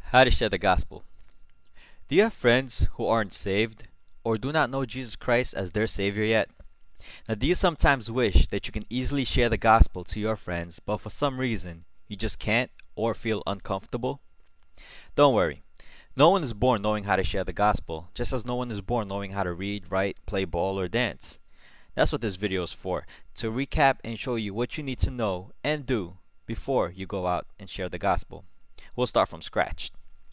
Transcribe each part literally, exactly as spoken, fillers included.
How to share the gospel. Do you have friends who aren't saved or do not know Jesus Christ as their Savior yet? Now, do you sometimes wish that you can easily share the gospel to your friends, but for some reason you just can't or feel uncomfortable? Don't worry. No one is born knowing how to share the gospel, just as no one is born knowing how to read, write, play ball, or dance. That's what this video is for, to recap and show you what you need to know and do before you go out and share the gospel. We'll start from scratch.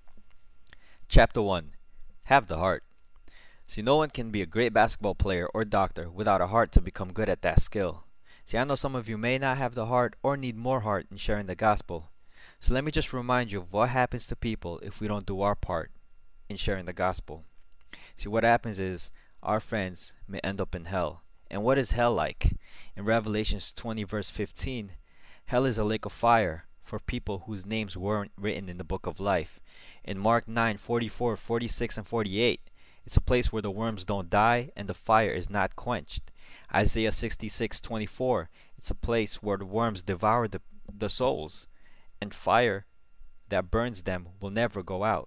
Chapter one. Have the heart. See, no one can be a great basketball player or doctor without a heart to become good at that skill. See, I know some of you may not have the heart or need more heart in sharing the gospel. So let me just remind you of what happens to people if we don't do our part in sharing the gospel. See, what happens is our friends may end up in hell. And what is hell like? In Revelations twenty verse fifteen, hell is a lake of fire for people whose names weren't written in the book of life. In Mark nine forty-four, forty-six, and forty-eight, it's a place where the worms don't die and the fire is not quenched. Isaiah sixty-six twenty-four, it's a place where the worms devour the, the souls, and fire that burns them will never go out.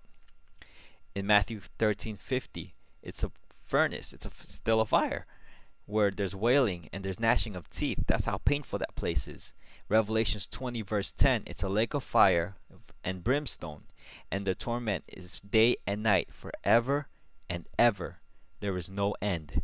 In Matthew thirteen fifty, it's a furnace, it's a, still a fire, where there's wailing and there's gnashing of teeth. That's how painful that place is. Revelations twenty verse ten, it's a lake of fire and brimstone, and the torment is day and night forever and ever. There is no end.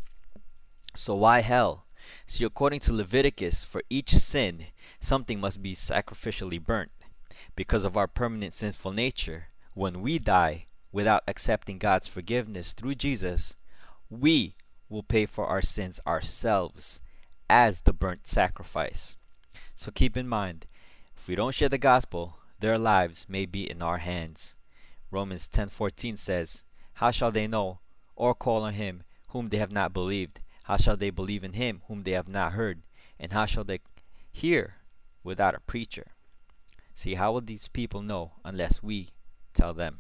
So why hell? See, according to Leviticus, for each sin, something must be sacrificially burnt. Because of our permanent sinful nature, when we die without accepting God's forgiveness through Jesus, we will pay for our sins ourselves as the burnt sacrifice. So keep in mind, if we don't share the gospel, their lives may be in our hands. Romans ten fourteen says, "How shall they know or call on him whom they have not believed? How shall they believe in him whom they have not heard? And how shall they hear without a preacher?" See, how will these people know unless we tell them?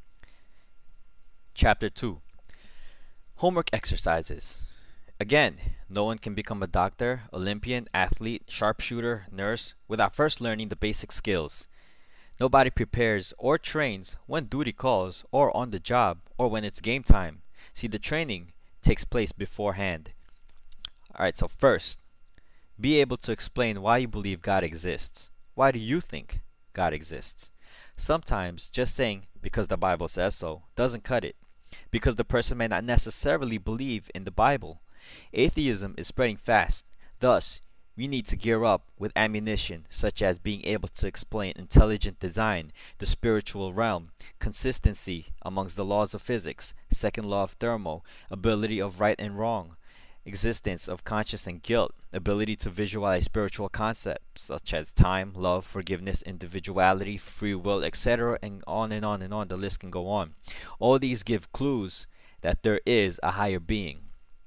Chapter two. Homework exercises. Again, no one can become a doctor, Olympian, athlete, sharpshooter, nurse without first learning the basic skills. Nobody prepares or trains when duty calls or on the job or when it's game time. See, the training takes place beforehand. Alright, so first, be able to explain why you believe God exists. Why do you think God exists? Sometimes just saying, because the Bible says so, doesn't cut it, because the person may not necessarily believe in the Bible. Atheism is spreading fast. Thus, we need to gear up with ammunition such as being able to explain intelligent design, the spiritual realm, consistency amongst the laws of physics, second law of thermo, ability of right and wrong, existence of conscience and guilt, ability to visualize spiritual concepts such as time, love, forgiveness, individuality, free will, et cetera, and on and on and on. The list can go on. All these give clues that there is a higher being.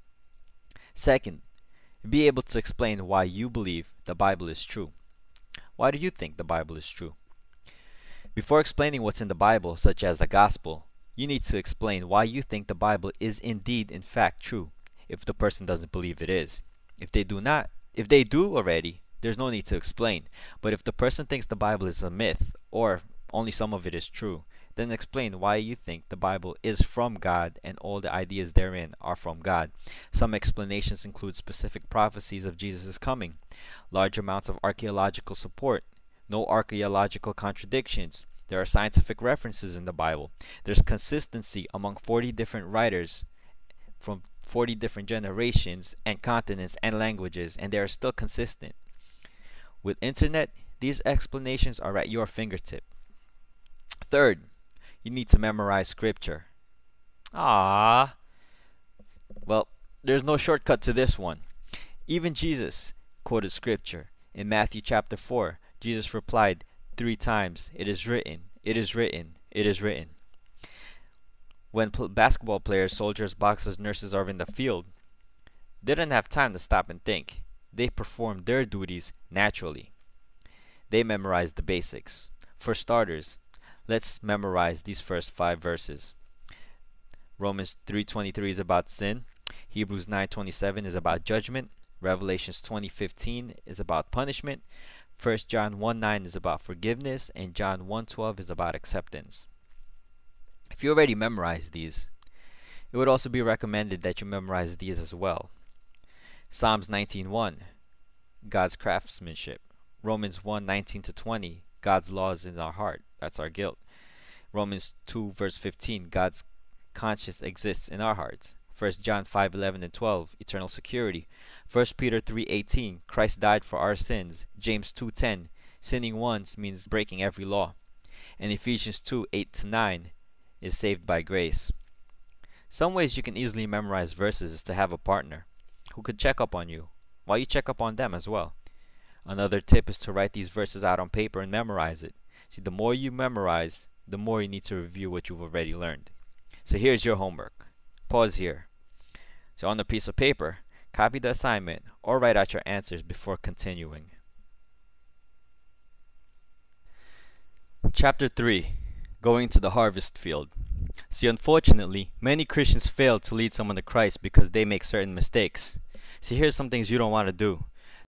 Second, be able to explain why you believe the Bible is true. Why do you think the Bible is true? Before explaining what's in the Bible, such as the gospel, you need to explain why you think the Bible is indeed in fact true, if the person doesn't believe it is. If they do not, if they do already, there's no need to explain. But if the person thinks the Bible is a myth, or only some of it is true, then explain why you think the Bible is from God and all the ideas therein are from God. Some explanations include specific prophecies of Jesus' coming, large amounts of archaeological support, no archaeological contradictions. There are scientific references in the Bible. There's consistency among forty different writers from forty different generations and continents and languages, and they are still consistent. With internet, these explanations are at your fingertip. Third, you need to memorize scripture. Ah, well, there's no shortcut to this one. Even Jesus quoted scripture. In Matthew chapter four, Jesus replied three times, "It is written, it is written, it is written." When pl- basketball players, soldiers, boxers, nurses are in the field, they don't have time to stop and think. They perform their duties naturally. They memorize the basics. For starters, let's memorize these first five verses. Romans three twenty-three is about sin. Hebrews nine twenty-seven is about judgment. Revelations twenty fifteen is about punishment. First John one nine is about forgiveness, and John one twelve is about acceptance. If you already memorized these, it would also be recommended that you memorize these as well. Psalms nineteen one, God's craftsmanship. Romans one nineteen to twenty, God's laws in our heart. That's our guilt. Romans two verse fifteen, God's conscience exists in our hearts. First John five eleven and twelve, eternal security. First Peter three eighteen, Christ died for our sins. James two ten, sinning once means breaking every law. And Ephesians two eight to nine is saved by grace. Some ways you can easily memorize verses is to have a partner who could check up on you while you check up on them as well. Another tip is to write these verses out on paper and memorize it. See, the more you memorize, the more you need to review what you've already learned. So here's your homework. Pause here. So on a piece of paper, copy the assignment or write out your answers before continuing. Chapter three. Going to the harvest field. See, unfortunately, many Christians fail to lead someone to Christ because they make certain mistakes. See, here's some things you don't want to do.